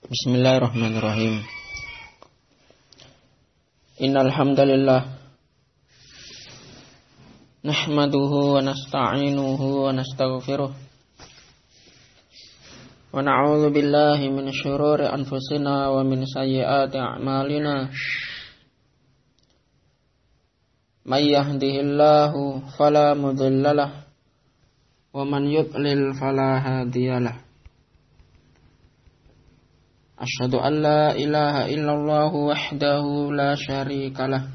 Bismillahirrahmanirrahim. Innal hamdalillah nahmaduhu wa nasta'inuhu wa nastaghfiruh wa na'udzu billahi min syururi anfusina wa min sayyiati a'malina. May yahdihillahu fala mudhillalah wa man yudlil fala hadiyalah. Asyhadu an la ilaha illallah wahdahu la syarikalah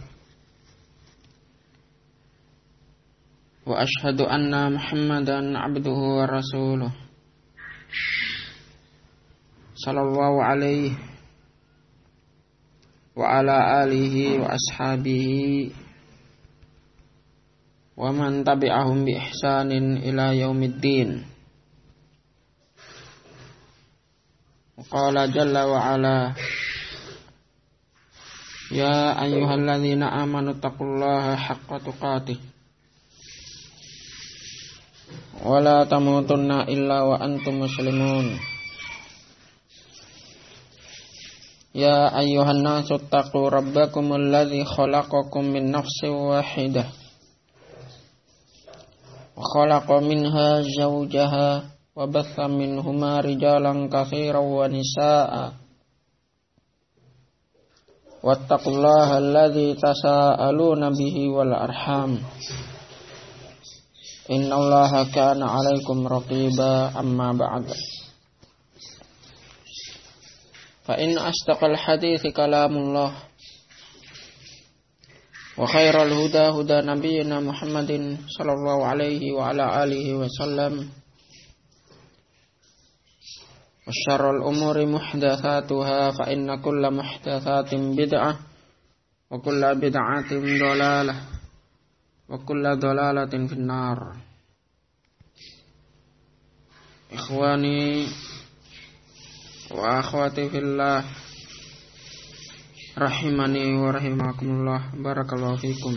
wa asyhadu anna Muhammadan abduhu wa rasuluh sallallahu alaihi wa ala alihi wa ashabihi wa man tabi'ahum bi ihsanin ila yaumiddin. Qala jalla wa ala ya ayyuhalladzina amanu taqullaha haqqa tuqatih wa la tamutunna illa wa antum muslimun. Ya ayyuhan nasu taqu rabbakumul ladzi khalaqakum min nafsin wahidah wa khalaqa minha zawjaha wa batha minhuma rijalan katsiran wa nisaa. Wattaqullaha alladzi tasaaluna bihi wal arham. Innallaha kana 'alaikum raqiba. Amma ba'd. Fa in asdaqal hadithi kalamullah wa khairal huda huda nabiyyina Muhammadin sallallahu alaihi wa ala alihi wasallam. Syarrul umuri muhdatsatuha fa inna kulla muhdatsatin bid'ah wa kulla bid'atin dhalalah wa kulla dhalalatin finnar. Ikhwani wa akhwati fillah rahimani wa rahimakumullah, barakallahu fikum.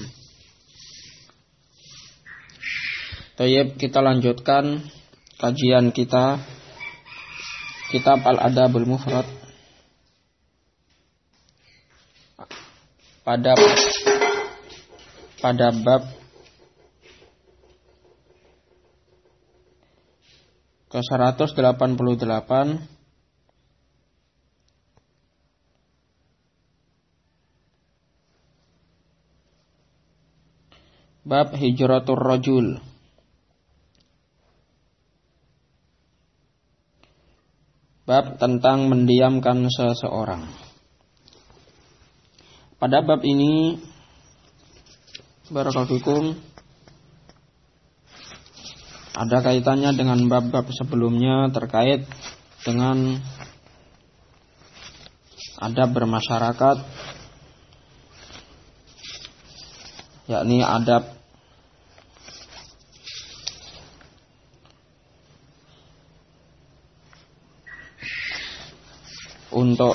Tayyib, kita lanjutkan kajian kita Kitab Al-Adabul Mufrad pada bab ke-188 bab hijratur rajul. Bab tentang mendiamkan seseorang. Pada bab ini barakallahu fikum ada kaitannya dengan bab-bab sebelumnya terkait dengan adab bermasyarakat, yakni adab untuk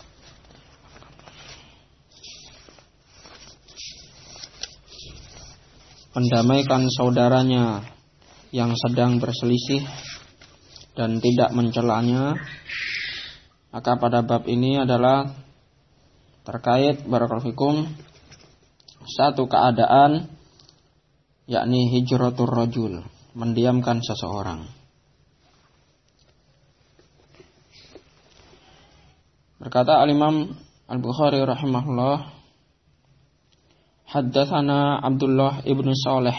mendamaikan saudaranya yang sedang berselisih dan tidak mencelanya. Maka pada bab ini adalah terkait barakallahu fikum satu keadaan, yakni hijratur rajul, mendiamkan seseorang. Berkata Al-Imam Al-Bukhari rahimahullah, haddatsana Abdullah ibnu Saleh,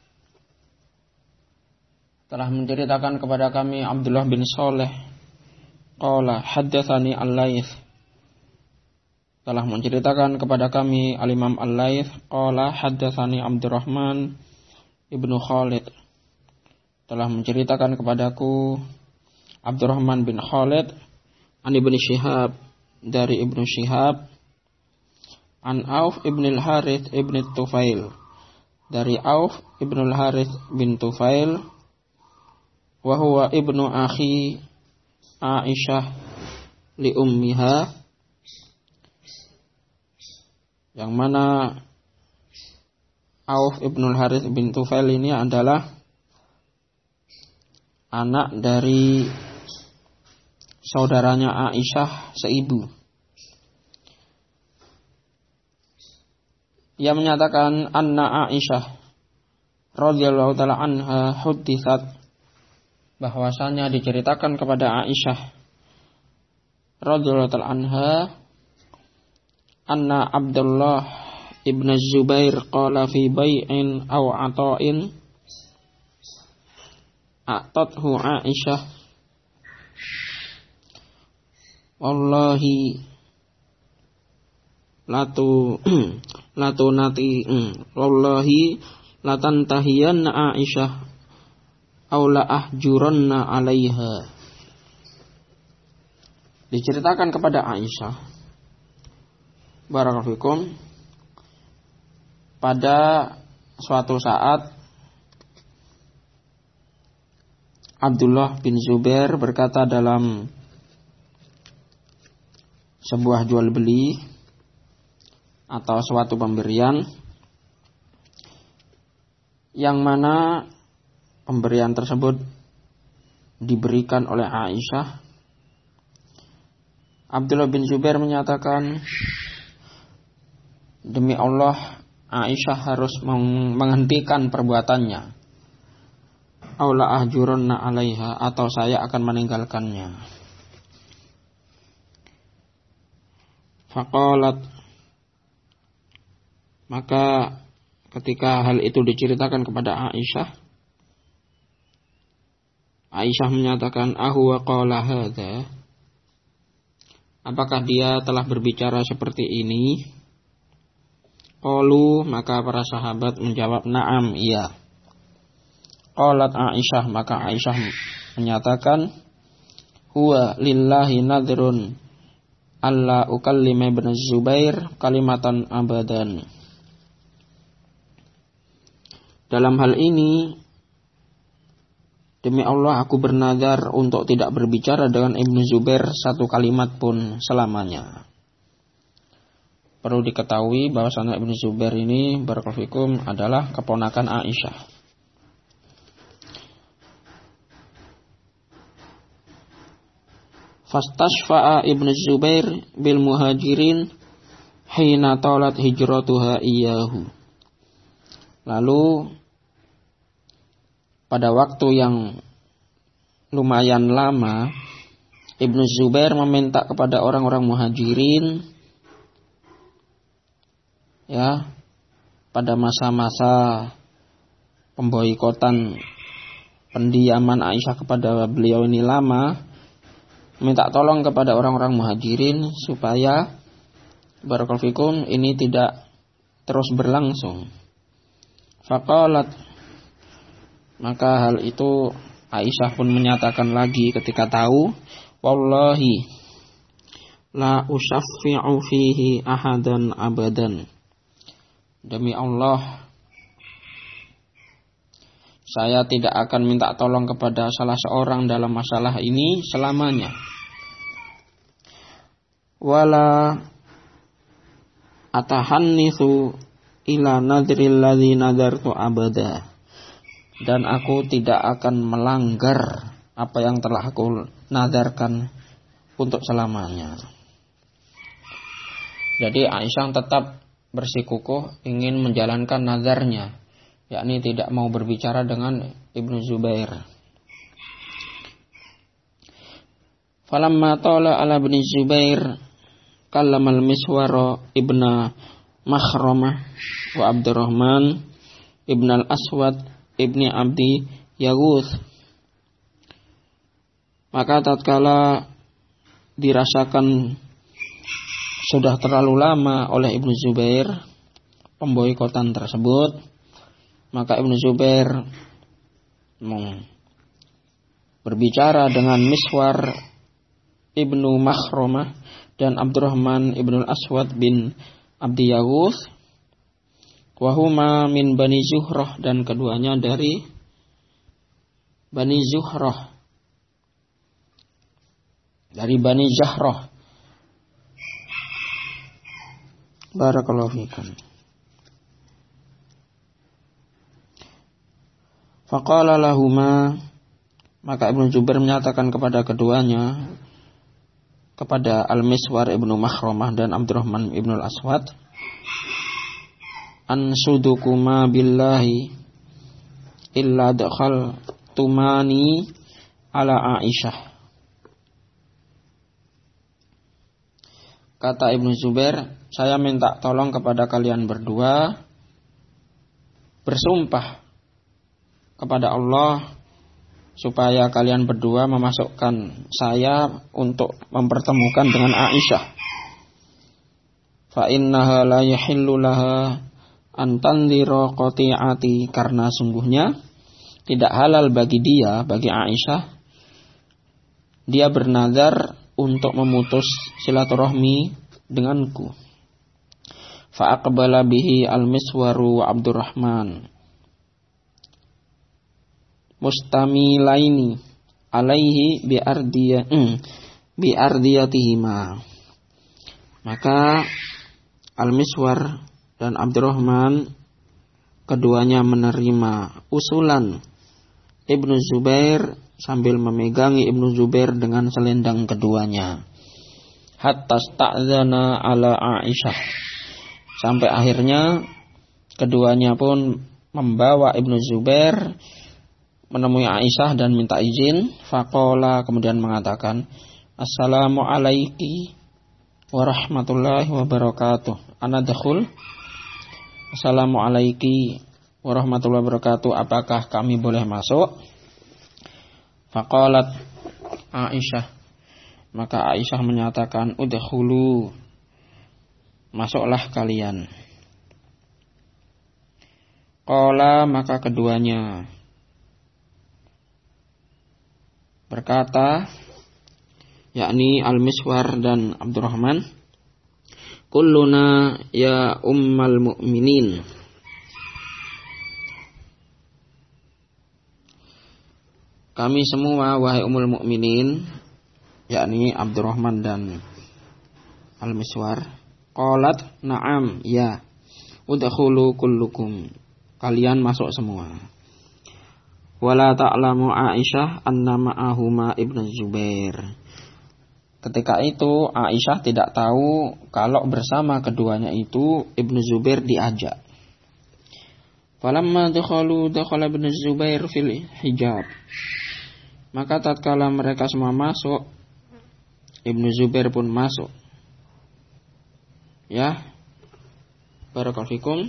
telah menceritakan kepada kami Abdullah bin Saleh. Qala haddatsani Al-Laits, telah menceritakan kepada kami Al-Imam Al-Laits. Qala haddatsani Abdurrahman ibnu Khalid, telah menceritakan kepadaku Abdurrahman bin Khalid an Ibnu Syihab, dari Ibnu Syihab, an Auf ibn al-Harith ibn Tufail, dari Auf ibn al-Harith bin Tufail, wa huwa ibnu akhi Aisyah li ummiha, yang mana Auf ibn al-Harith bin Tufail ini adalah anak dari saudaranya Aisyah seibu. Ia menyatakan anna Aisyah radhiyallahu taala anha hudditsat, bahwasanya diceritakan kepada Aisyah radhiyallahu taala anha anna Abdullah ibn Zubair qala fi bai'in aw ata'in a'tathu Aisyah wallahi wallahi latantahiyanna Aisyah aw la ahjuranna 'alaiha. Diceritakan kepada Aisyah, barakallahu fikum, pada suatu saat Abdullah bin Zubair berkata dalam sebuah jual beli atau suatu pemberian, yang mana pemberian tersebut diberikan oleh Aisyah. Abdullah bin Zubair menyatakan, demi Allah, Aisyah harus menghentikan perbuatannya. Aula ahjurunna 'alaiha, atau saya akan meninggalkannya. Faqalat, maka ketika hal itu diceritakan kepada Aisyah, Aisyah menyatakan, ahuwa qala hadza, apakah dia telah berbicara seperti ini? Qalu, maka para sahabat menjawab, na'am, iya. Qalat Aisyah, maka Aisyah menyatakan, huwa lillahi nadhrun alla ukallima ibn Zubair kalimatan abadan. Dalam hal ini, demi Allah aku bernazar untuk tidak berbicara dengan Ibnu Zubair satu kalimat pun selamanya. Perlu diketahui bahwasanya Ibnu Zubair ini barakallahu fikum adalah keponakan Aisyah. Fastashfa'a Ibnu Zubair bil muhajirin hina talat hijratuha iyyahu. Lalu pada waktu yang lumayan lama, Ibnu Zubair meminta kepada orang-orang muhajirin, ya, pada masa-masa pemboikotan pendiaman Aisyah kepada beliau ini lama, minta tolong kepada orang-orang muhajirin supaya barakallahu fikum ini tidak terus berlangsung. Faqalat, maka hal itu Aisyah pun menyatakan lagi ketika tahu, wallahi la usyaffi'u fihi ahadan abadan. Demi Allah, saya tidak akan minta tolong kepada salah seorang dalam masalah ini selamanya. Wala atahannithu ila nadril ladzi nadartu abada. Dan aku tidak akan melanggar apa yang telah aku nadarkan untuk selamanya. Jadi Aisyah tetap bersikukuh ingin menjalankan nazarnya, yakni tidak mau berbicara dengan Ibnu Zubair. Falamma tala ala Ibnu Zubair kallamal Miswara ibna Makhramah wa Abdurrahman ibn al-Aswad ibni Abdi Yaghuth. Maka tatkala dirasakan sudah terlalu lama oleh Ibnu Zubair pemboikotan tersebut, maka Ibnu Zubair berbicara dengan Miswar ibnu Makhramah dan Abdurrahman ibn al-Aswad bin Abdi Yaghuth, wahuma min Bani Zuhrah, dan keduanya dari Bani Zuhrah, dari Bani Zahrah. Barakallahu fikum. Faqala lahuma, maka Ibnu Zubair menyatakan kepada keduanya, kepada Al-Miswar ibnu Makhramah dan Abdurrahman ibnu Al-Aswad, ansudukuma billahi illa dakhal tumani ala Aisyah. Kata Ibnu Zubair, saya minta tolong kepada kalian berdua, bersumpah kepada Allah supaya kalian berdua memasukkan saya untuk mempertemukan dengan Aisyah. Fa innaha la yahillu laha an tanzira qati'ati, karena sungguhnya tidak halal bagi dia, bagi Aisyah, dia bernazar untuk memutus silaturahmi denganku. Fa aqbala bihi al-Miswaru wa Abdurrahman mustamilaini alaihi bi ardiyatihima. Maka Al-Miswar dan Abdurrahman keduanya menerima usulan Ibnu Zubair sambil memegangi Ibnu Zubair dengan selendang keduanya. Hatta sta'dzana ala Aisyah, sampai akhirnya keduanya pun membawa Ibnu Zubair menemui Aisyah dan minta izin. Faqala, kemudian mengatakan, assalamu alaiki warahmatullahi wabarakatuh, ana dakhul. Assalamu alaiki warahmatullahi wabarakatuh, apakah kami boleh masuk? Faqalat Aisyah, maka Aisyah menyatakan, udkhulu, masuklah kalian. Qala, maka keduanya berkata, yakni Al-Miswar dan Abdurrahman, kulluna ya ummal mu'minin, kami semua wahai ummul mukminin, yakni Abdurrahman dan Al-Miswar. Qalat na'am, ya, udkhulu kullukum, kalian masuk semua. Wala ta'lamu Aisyah anna ma'ahuma Ibnu Zubair. Ketika itu Aisyah tidak tahu kalau bersama keduanya itu Ibnu Zubair diajak. Falamma dakhala Ibnu Zubair fil hijab, maka tatkala mereka semua masuk, Ibnu Zubair pun masuk. Ya, barakallahu fikum.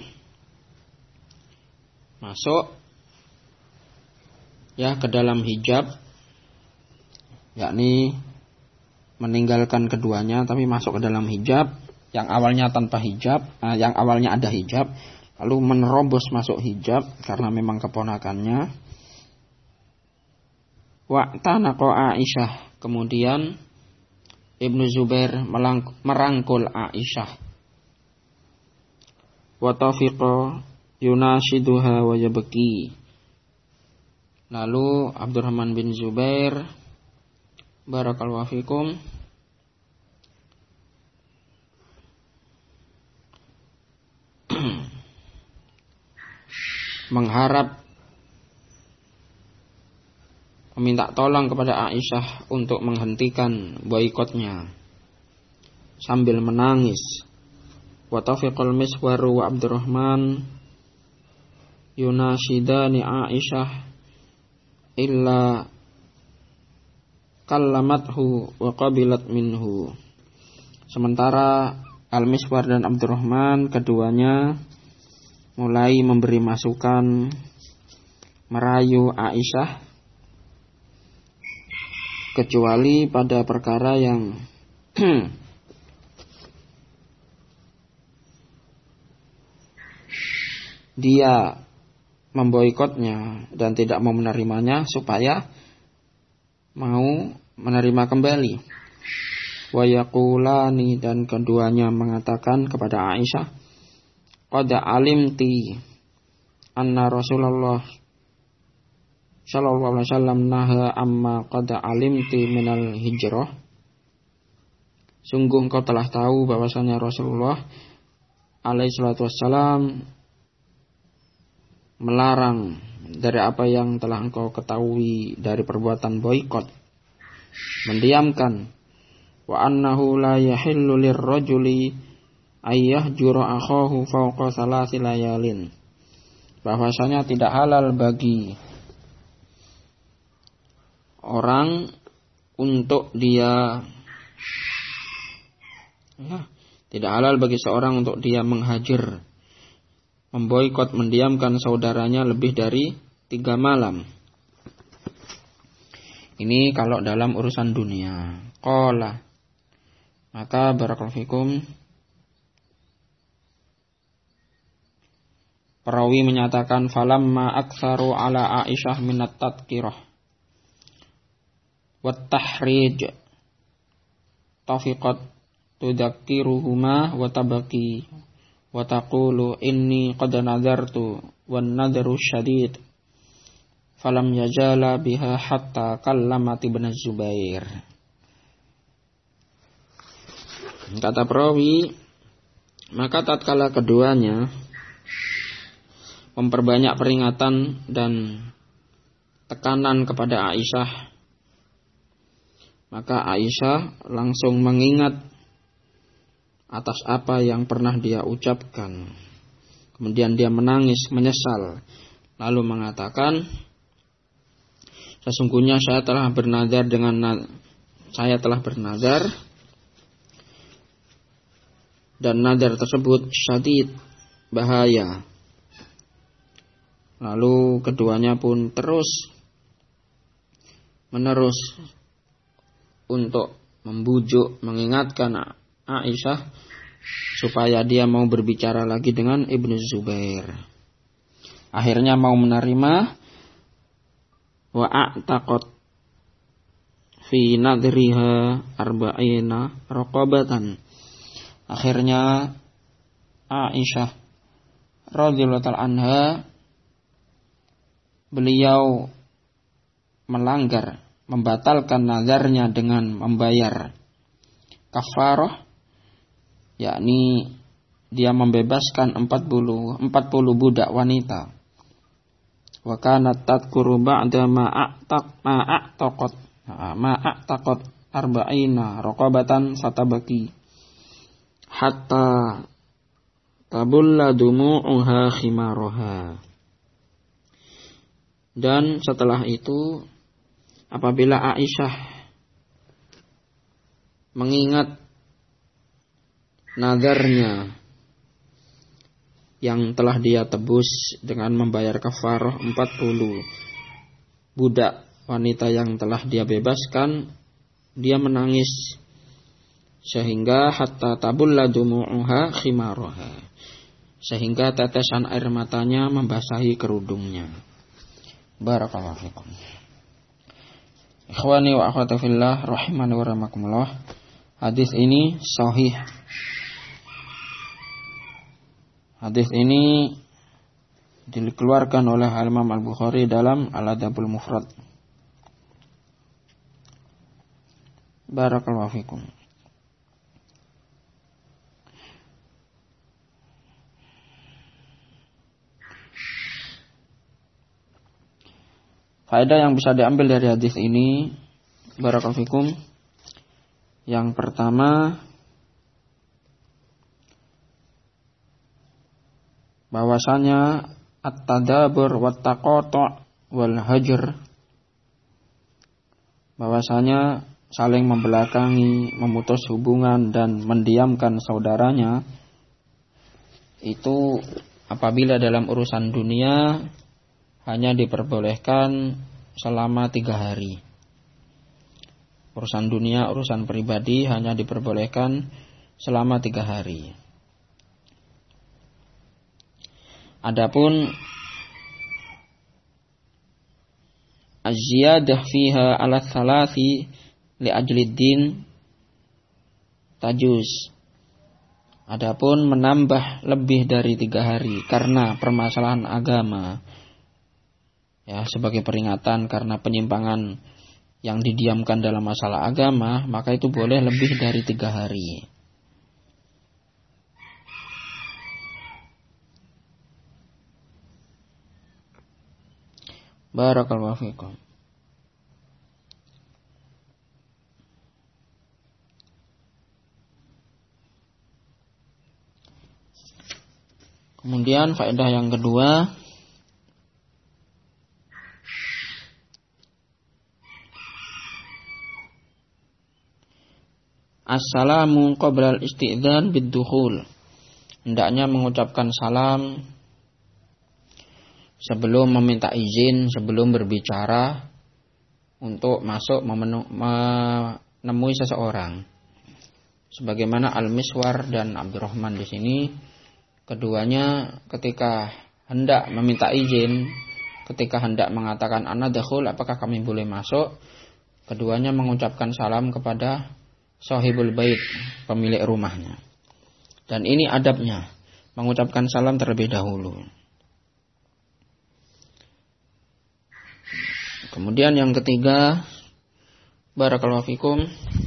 Masuk ya ke dalam hijab, yakni meninggalkan keduanya tapi masuk ke dalam hijab yang awalnya tanpa hijab, yang awalnya ada hijab, lalu menerobos masuk hijab karena memang keponakannya. Wa'tanaqa Aisyah, kemudian Ibnu Zubair merangkul Aisyah. Wa tafiqa yunashiduha wa yabki. Lalu Abdurrahman bin Zubair, barakallahu fikum, mengharap, meminta tolong kepada Aisyah untuk menghentikan boikotnya sambil menangis. Wa tafiqal Miswar wa Abdurrahman yunashidani Aisyah illa kallamathu wa qabilat minhu. Sementara Al-Miswar dan Abdurrahman keduanya mulai memberi masukan, merayu Aisyah, kecuali pada perkara yang dia memboikotnya dan tidak mau menerimanya supaya mau menerima kembali. Wa yaqulani, dan keduanya mengatakan kepada Aisyah, qad alimti anna Rasulullah sallallahu alaihi wasallam naha amma qad alimti minal hijrah. Sungguh engkau telah tahu bahwasanya Rasulullah alaihi salatu wassalam melarang dari apa yang telah engkau ketahui dari perbuatan boikot, mendiamkan wa annahu la yahillu lirrajuli ayyahjura akhahu fawqa salasi layalin. Bahwasanya tidak halal bagi orang untuk dia tidak halal bagi seorang untuk dia menghajar, memboikot, mendiamkan saudaranya lebih dari 3 malam. Ini kalau dalam urusan dunia. Qala, maka barakallahu fikum, perawi menyatakan falamma aktsaru ala Aisyah minat tadkirah wat tahrij tafiqat tudzakiruhuma wa tabaki wa taqulu inni qad nadartu wan nadaru syadid falam yajala biha hatta kallamat ibn Zubair. Kata perawi, maka tatkala keduanya memperbanyak peringatan dan tekanan kepada Aisyah, maka Aisyah langsung mengingat atas apa yang pernah dia ucapkan. Kemudian dia menangis menyesal, lalu mengatakan, sesungguhnya saya telah bernazar dan nazar tersebut syadid, bahaya. Lalu keduanya pun terus menerus untuk membujuk, mengingatkan Aisyah supaya dia mau berbicara lagi dengan Ibnu Zubair. Akhirnya mau menerima, wa a'taqat fi nadriha arba'ina raqabatan. Akhirnya Aisyah radhiyallahu ta'ala anha, beliau melanggar, membatalkan nazarnya dengan membayar kafarah, yakni dia membebaskan 40 budak wanita. Wa kanat tadhkuru ba'da ma'a'taqat arba'ina raqabatan fatabaki hatta tabulla dumu'uha khimaraha. Dan setelah itu, apabila Aisyah mengingat nazarnya yang telah dia tebus dengan membayar kafarah 40 budak wanita yang telah dia bebaskan, dia menangis sehingga hatta tabulla dumu'uha khimaraha, sehingga tetesan air matanya membasahi kerudungnya. Barakallahu fikum. Ikhwani wa akhwati fillah rahimani wa rahimakumullah. Hadis ini sahih. Hadis ini dikeluarkan oleh Imam Al-Bukhari dalam Al-Adabul Mufrad. Barakallahu fikum. Faedah yang bisa diambil dari hadis ini, barakallahu fikum, yang pertama, bahwasanya at-tadabur wat taqatu' wal hajr, bahwasanya saling membelakangi, memutus hubungan dan mendiamkan saudaranya, itu apabila dalam urusan dunia hanya diperbolehkan selama 3 hari. Urusan dunia, urusan pribadi hanya diperbolehkan selama 3 hari. Adapun az-ziyadah fiha ala thalathi li ajlid din tajuz. Adapun menambah lebih dari 3 hari karena permasalahan agama, ya, sebagai peringatan karena penyimpangan yang didiamkan dalam masalah agama, maka itu boleh lebih dari 3 hari. Barakallahu fikum. Kemudian faedah yang kedua, assalamu qabla al-isti'dzan bid-dukhul. Hendaknya mengucapkan salam sebelum meminta izin, sebelum berbicara untuk masuk menemui seseorang. Sebagaimana Al-Miswar dan Abdurrahman di sini, keduanya ketika hendak meminta izin, ketika hendak mengatakan ana dakhul, apakah kami boleh masuk, keduanya mengucapkan salam kepada sahibul bait, pemilik rumahnya. Dan ini adabnya, mengucapkan salam terlebih dahulu. Kemudian yang ketiga, barakallahu fikum,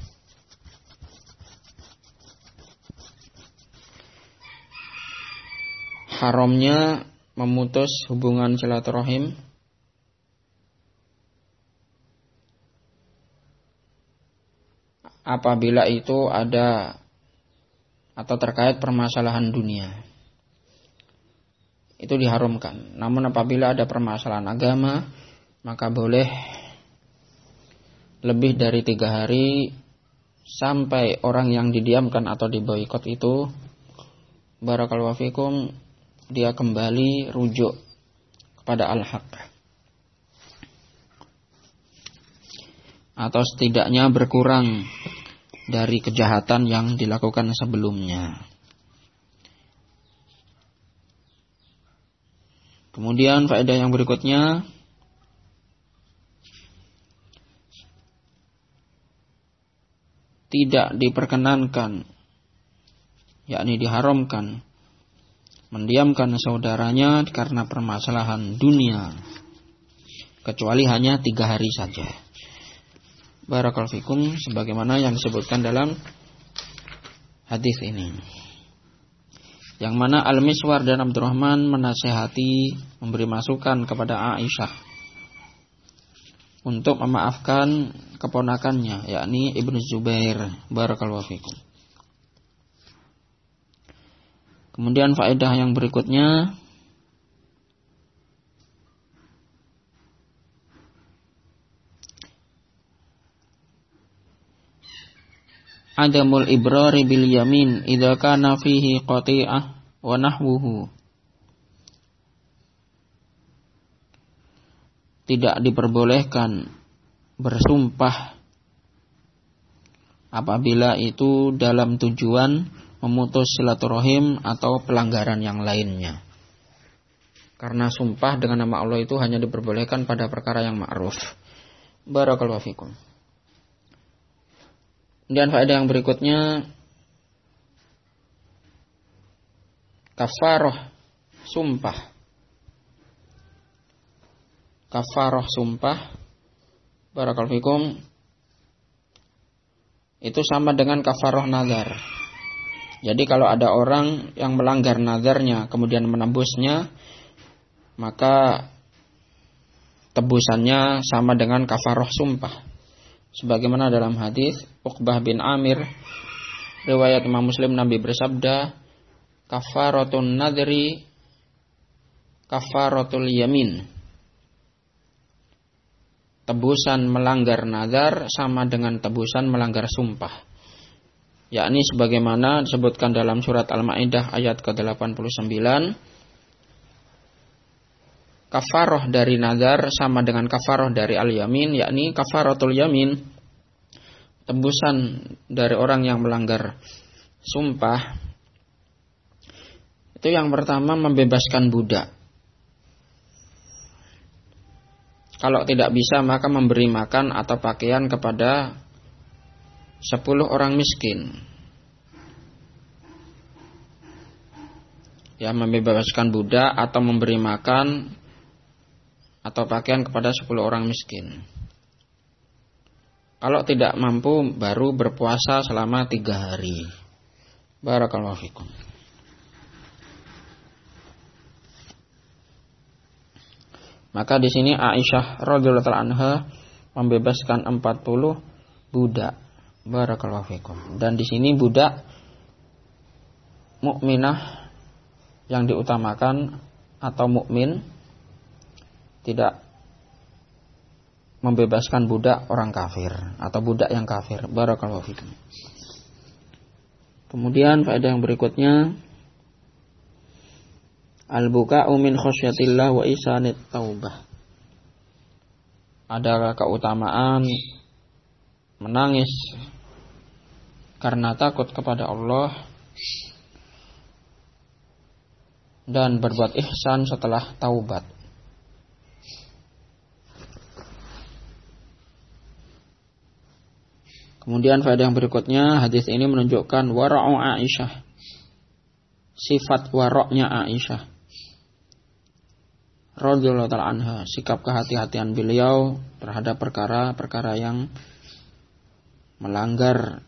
haramnya memutus hubungan silaturahim apabila itu ada atau terkait permasalahan dunia. Itu diharamkan. Namun apabila ada permasalahan agama, maka boleh lebih dari 3 hari sampai orang yang didiamkan atau diboikot itu, barakallahu fikum, dia kembali rujuk kepada al-haq, atau setidaknya berkurang dari kejahatan yang dilakukan sebelumnya. Kemudian faedah yang berikutnya, tidak diperkenankan, yakni diharamkan, mendiamkan saudaranya karena permasalahan dunia, kecuali hanya 3 hari saja. Barakallahu fikum, sebagaimana yang disebutkan dalam hadis ini, yang mana Al-Miswar dan Abdurrahman menasihati, memberi masukan kepada Aisyah untuk memaafkan keponakannya, yakni Ibnu Zubair. Barakallahu fikum. Kemudian faedah yang berikutnya, adamul ibrari bil yamin idza kana fihi qati'ah wa nahwuhu. Tidak diperbolehkan bersumpah apabila itu dalam tujuan memutus silaturahim atau pelanggaran yang lainnya. Karena sumpah dengan nama Allah itu hanya diperbolehkan pada perkara yang ma'ruf. Barakallahu fikum. Dan faedah yang berikutnya, kafarah sumpah. Kafarah sumpah, barakallahu fikum, itu sama dengan kafarah nazar. Jadi kalau ada orang yang melanggar nazarnya kemudian menembusnya, maka tebusannya sama dengan kafarah sumpah. Sebagaimana dalam hadis Uqbah bin Amir, riwayat Imam Muslim, Nabi bersabda, kafaratun nadri kafaratul yamin. Tebusan melanggar nazar sama dengan tebusan melanggar sumpah. Yakni sebagaimana disebutkan dalam surat Al-Maidah ayat ke-89, kafaroh dari nazar sama dengan kafaroh dari al-yamin, yakni kafaratul yamin, tebusan dari orang yang melanggar sumpah. Itu yang pertama, membebaskan budak. Kalau tidak bisa, maka memberi makan atau pakaian kepada 10 orang miskin. Ya, membebaskan budak atau memberi makan atau pakaian kepada 10 orang miskin. Kalau tidak mampu, baru berpuasa selama 3 hari. Barakallahu fikum. Maka di sini Aisyah radhiyallahu anha membebaskan 40 budak. Barakallahu fikum. Dan di sini budak mukminah yang diutamakan atau mukmin tidak membebaskan budak orang kafir atau budak yang kafir. Barakallahu fikum. Kemudian faedah yang berikutnya, al-buka'u min khasyatillah wa isanit taubah. Ada keutamaan menangis karena takut kepada Allah dan berbuat ihsan setelah taubat. Kemudian faedah yang berikutnya, hadis ini menunjukkan wara'u Aisyah, sifat wara'nya Aisyah radhiyallahu ta'ala anha, sikap kehati-hatian beliau terhadap perkara-perkara yang melanggar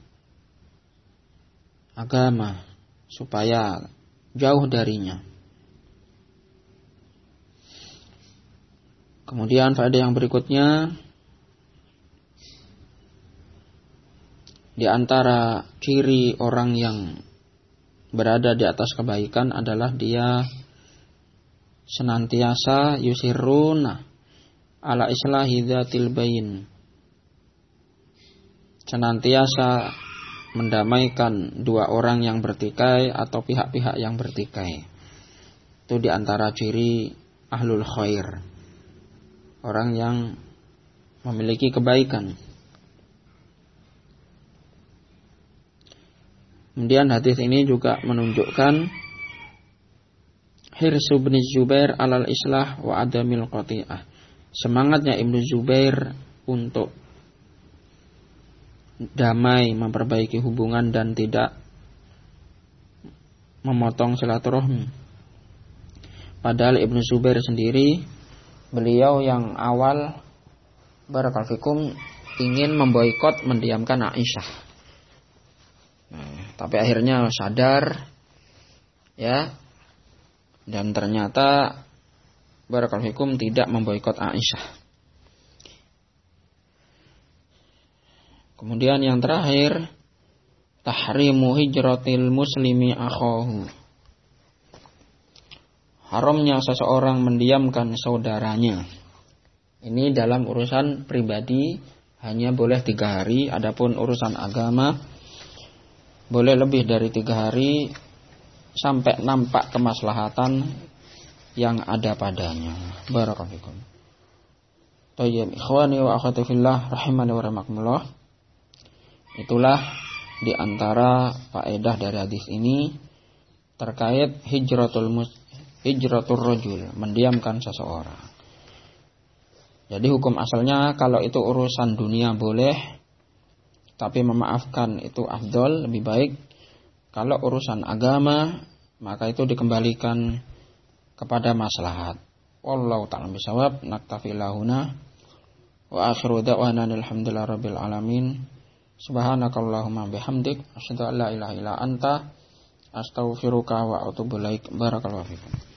agama supaya jauh darinya. Kemudian faedah yang berikutnya, di antara ciri orang yang berada di atas kebaikan adalah dia senantiasa yusirruna ala islahi dzatil bain, senantiasa mendamaikan dua orang yang bertikai atau pihak-pihak yang bertikai. Itu di antara ciri ahlul khair, orang yang memiliki kebaikan. Kemudian hadis ini juga menunjukkan hirsu bin Zubair alal islah wa adamil qati'ah, semangatnya Ibnu Zubair untuk damai, memperbaiki hubungan dan tidak memotong silaturahmi. Padahal Ibnu Zubair sendiri, beliau yang awal barakallahu fikum ingin memboikot, mendiamkan Aisyah. Tapi akhirnya sadar, ya, dan ternyata barakallahu fikum tidak memboikot Aisyah. Kemudian yang terakhir, tahrimu hijratil muslimi akhahu, haramnya seseorang mendiamkan saudaranya. Ini dalam urusan pribadi hanya boleh 3 hari, adapun urusan agama boleh lebih dari 3 hari sampai nampak kemaslahatan yang ada padanya. Barakallahu fikum. Tayyib, ikhwani wa akhwati fillah rahimani wa rahimakumullah. Itulah di antara faedah dari hadis ini terkait hijratul rajul, mendiamkan seseorang. Jadi hukum asalnya kalau itu urusan dunia boleh, tapi memaafkan itu afdol, lebih baik. Kalau urusan agama, maka itu dikembalikan kepada maslahat. Wallahu ta'ala bisawab. Naktafi lahuna wa akhiru da'wana alhamdulillahi rabbil alamin. Subhanakallahumma bihamdik asyhadu an la ilaha illa anta astaghfiruka wa atubu ilaik. Barakallahu fikum.